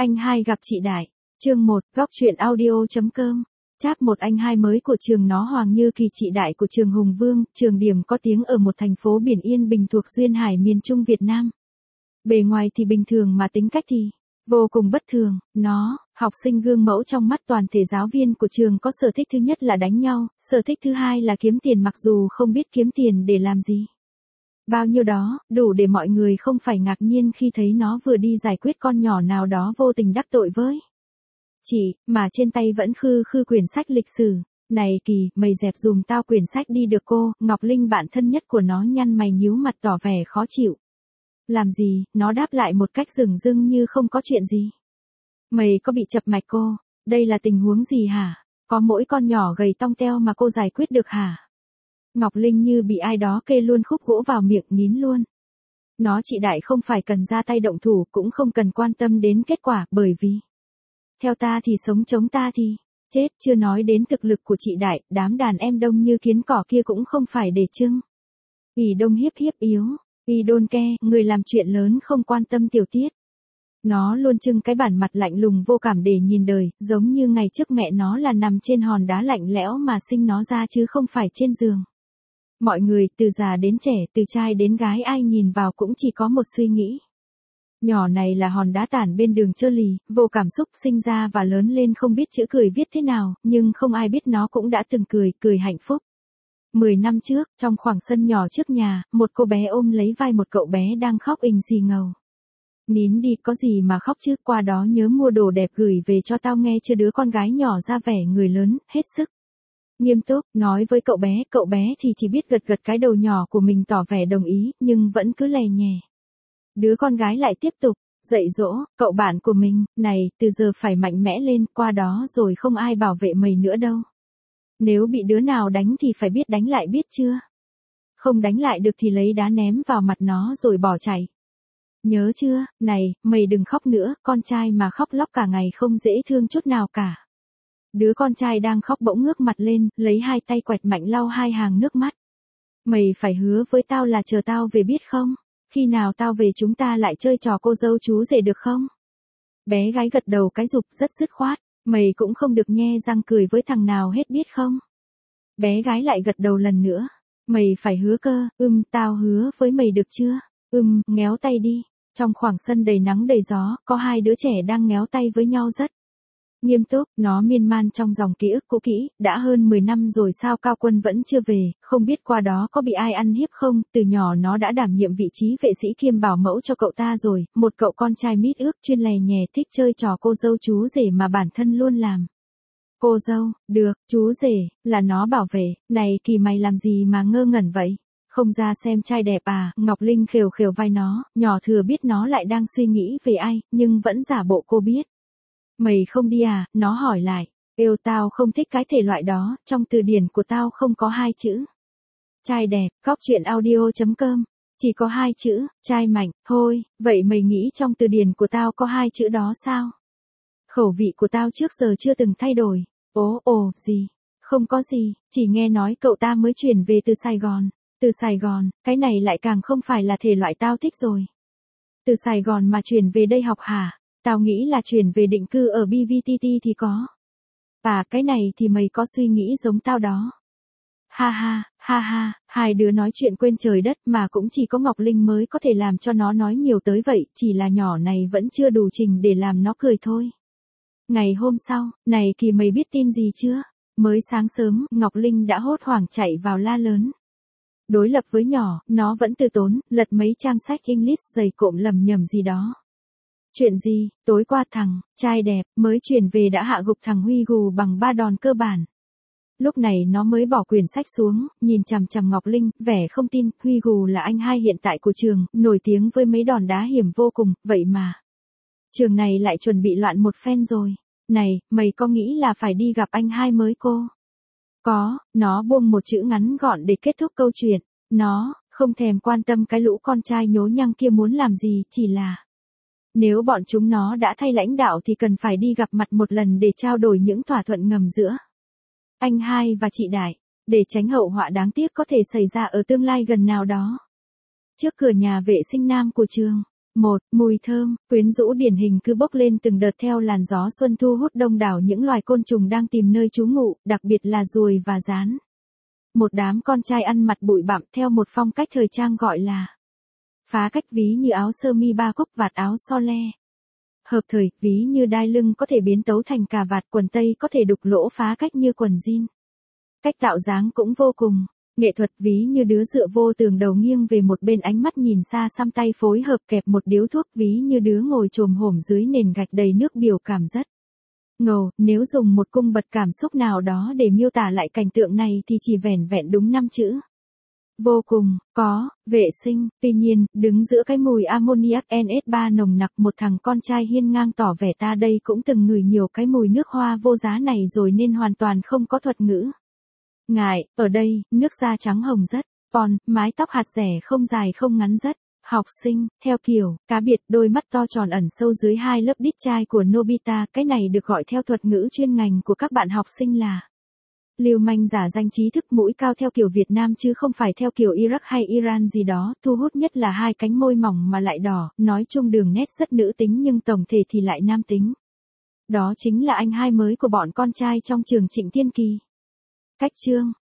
Anh hai gặp chị Đại. Chương 1, góc truyện audio.com. Chap một anh hai mới của trường Nó Hoàng Như Kỳ chị Đại của trường Hùng Vương, trường điểm có tiếng ở một thành phố biển yên bình thuộc duyên hải miền Trung Việt Nam. Bề ngoài thì bình thường mà tính cách thì vô cùng bất thường. Nó, học sinh gương mẫu trong mắt toàn thể giáo viên của trường, có sở thích thứ nhất là đánh nhau, sở thích thứ hai là kiếm tiền, mặc dù không biết kiếm tiền để làm gì. Bao nhiêu đó, đủ để mọi người không phải ngạc nhiên khi thấy nó vừa đi giải quyết con nhỏ nào đó vô tình đắc tội với chị, mà trên tay vẫn khư quyển sách lịch sử. Này Kỳ, mày dẹp dùm tao quyển sách đi được cô. Ngọc Linh, bạn thân nhất của nó, nhăn mày nhíu mặt tỏ vẻ khó chịu. Làm gì? Nó đáp lại một cách dửng dưng như không có chuyện gì. Mày có bị chập mạch cô? Đây là tình huống gì hả? Có mỗi con nhỏ gầy tong teo mà cô giải quyết được hả? Ngọc Linh như bị ai đó kê luôn khúc gỗ vào miệng, nín luôn. Nó chị Đại không phải cần ra tay động thủ, cũng không cần quan tâm đến kết quả, bởi vì theo ta thì sống chống ta thì chết. Chưa nói đến thực lực của chị Đại, đám đàn em đông như kiến cỏ kia cũng không phải để trưng. Ỷ đông hiếp yếu, y đôn ke, người làm chuyện lớn không quan tâm tiểu tiết. Nó luôn trưng cái bản mặt lạnh lùng vô cảm để nhìn đời, giống như ngày trước mẹ nó là nằm trên hòn đá lạnh lẽo mà sinh nó ra chứ không phải trên giường. Mọi người, từ già đến trẻ, từ trai đến gái, ai nhìn vào cũng chỉ có một suy nghĩ. Nhỏ này là hòn đá tản bên đường trơ lì, vô cảm xúc, sinh ra và lớn lên không biết chữ cười viết thế nào, nhưng không ai biết nó cũng đã từng cười hạnh phúc. 10 năm trước, trong khoảng sân nhỏ trước nhà, một cô bé ôm lấy vai một cậu bé đang khóc ình xì ngầu. Nín đi, có gì mà khóc chứ, qua đó nhớ mua đồ đẹp gửi về cho tao nghe chưa. Đứa con gái nhỏ ra vẻ người lớn, hết sức nghiêm túc, nói với cậu bé thì chỉ biết gật cái đầu nhỏ của mình tỏ vẻ đồng ý, nhưng vẫn cứ lè nhè. Đứa con gái lại tiếp tục dạy dỗ cậu bạn của mình, này, từ giờ phải mạnh mẽ lên, qua đó rồi không ai bảo vệ mày nữa đâu. Nếu bị đứa nào đánh thì phải biết đánh lại, biết chưa? Không đánh lại được thì lấy đá ném vào mặt nó rồi bỏ chạy. Nhớ chưa? Này, mày đừng khóc nữa, con trai mà khóc lóc cả ngày không dễ thương chút nào cả. Đứa con trai đang khóc bỗng ngước mặt lên, lấy hai tay quẹt mạnh lau hai hàng nước mắt. Mày phải hứa với tao là chờ tao về, biết không? Khi nào tao về chúng ta lại chơi trò cô dâu chú rể được không? Bé gái gật đầu cái rụp rất dứt khoát. Mày cũng không được nhe răng cười với thằng nào hết, biết không? Bé gái lại gật đầu lần nữa. Mày phải hứa cơ. Tao hứa với mày được chưa? Ngéo tay đi. Trong khoảng sân đầy nắng đầy gió, có hai đứa trẻ đang ngéo tay với nhau rất nghiêm túc. Nó miên man trong dòng ký ức cũ kỹ, đã hơn 10 năm rồi sao Cao Quân vẫn chưa về, không biết qua đó có bị ai ăn hiếp không. Từ nhỏ nó đã đảm nhiệm vị trí vệ sĩ kiêm bảo mẫu cho cậu ta rồi, một cậu con trai mít ướt chuyên lè nhè thích chơi trò cô dâu chú rể mà bản thân luôn làm cô dâu. Được, chú rể là nó bảo vệ. Này Kỳ, mày làm gì mà ngơ ngẩn vậy? Không ra xem trai đẹp à? Ngọc Linh khều vai nó, nhỏ thừa biết nó lại đang suy nghĩ về ai, nhưng vẫn giả bộ cô biết. Mày không đi à? Nó hỏi lại. Tao không thích cái thể loại đó, trong từ điển của tao không có hai chữ trai đẹp. Góc truyện audio.com. Chỉ có hai chữ trai mạnh thôi. Vậy mày nghĩ trong từ điển của tao có hai chữ đó sao? Khẩu vị của tao trước giờ chưa từng thay đổi. Gì? Không có gì, chỉ nghe nói cậu ta mới chuyển về từ Sài Gòn. Từ Sài Gòn, cái này lại càng không phải là thể loại tao thích rồi. Từ Sài Gòn mà chuyển về đây học hả? Tao nghĩ là chuyển về định cư ở BVTT thì có. Cái này thì mày có suy nghĩ giống tao đó. Ha ha, hai đứa nói chuyện quên trời đất, mà cũng chỉ có Ngọc Linh mới có thể làm cho nó nói nhiều tới vậy, chỉ là nhỏ này vẫn chưa đủ trình để làm nó cười thôi. Ngày hôm sau, này Kỳ, mày biết tin gì chưa? Mới sáng sớm, Ngọc Linh đã hốt hoảng chạy vào la lớn. Đối lập với nhỏ, nó vẫn từ tốn, lật mấy trang sách English dày cộm lầm nhầm gì đó. Chuyện gì? Tối qua thằng trai đẹp mới chuyển về đã hạ gục thằng Huy gù bằng 3 đòn cơ bản. Lúc này nó mới bỏ quyển sách xuống, nhìn chằm chằm Ngọc Linh, vẻ không tin. Huy gù là anh hai hiện tại của trường, nổi tiếng với mấy đòn đá hiểm vô cùng, vậy mà trường này lại chuẩn bị loạn một phen rồi. Này, mày có nghĩ là phải đi gặp anh hai mới cô? Có. Nó buông một chữ ngắn gọn để kết thúc câu chuyện. Nó không thèm quan tâm cái lũ con trai nhố nhăng kia muốn làm gì, chỉ là nếu bọn chúng nó đã thay lãnh đạo thì cần phải đi gặp mặt một lần để trao đổi những thỏa thuận ngầm giữa anh hai và chị Đại, để tránh hậu họa đáng tiếc có thể xảy ra ở tương lai gần nào đó. Trước cửa nhà vệ sinh nam của trường, Một, mùi thơm, quyến rũ điển hình cứ bốc lên từng đợt theo làn gió xuân thu hút đông đảo những loài côn trùng đang tìm nơi trú ngụ, đặc biệt là ruồi và gián. Một đám con trai ăn mặc bụi bặm theo một phong cách thời trang gọi là phá cách, ví như áo sơ mi ba cúc vạt áo so le. Hợp thời, ví như đai lưng có thể biến tấu thành cà vạt, quần tây có thể đục lỗ phá cách như quần jean. Cách tạo dáng cũng vô cùng nghệ thuật, ví như đứa dựa vô tường đầu nghiêng về một bên, ánh mắt nhìn xa xăm, tay phối hợp kẹp một điếu thuốc, ví như đứa ngồi chồm hổm dưới nền gạch đầy nước, biểu cảm rất ngầu. Nếu dùng một cung bậc cảm xúc nào đó để miêu tả lại cảnh tượng này thì chỉ vẻn vẹn đúng 5 chữ. Vô cùng, có, vệ sinh. Tuy nhiên, đứng giữa cái mùi ammoniac NS3 nồng nặc, một thằng con trai hiên ngang tỏ vẻ ta đây cũng từng ngửi nhiều cái mùi nước hoa vô giá này rồi nên hoàn toàn không có thuật ngữ. Ngại, ở đây, nước da trắng hồng rất, pon, mái tóc hạt rẻ không dài không ngắn rất, học sinh, theo kiểu, cá biệt, đôi mắt to tròn ẩn sâu dưới hai lớp đít chai của Nobita, cái này được gọi theo thuật ngữ chuyên ngành của các bạn học sinh là lưu manh giả danh trí thức, mũi cao theo kiểu Việt Nam chứ không phải theo kiểu Iraq hay Iran gì đó, thu hút nhất là hai cánh môi mỏng mà lại đỏ, nói chung đường nét rất nữ tính nhưng tổng thể thì lại nam tính. Đó chính là anh hai mới của bọn con trai trong trường Trịnh Thiên Kỳ. Cách chương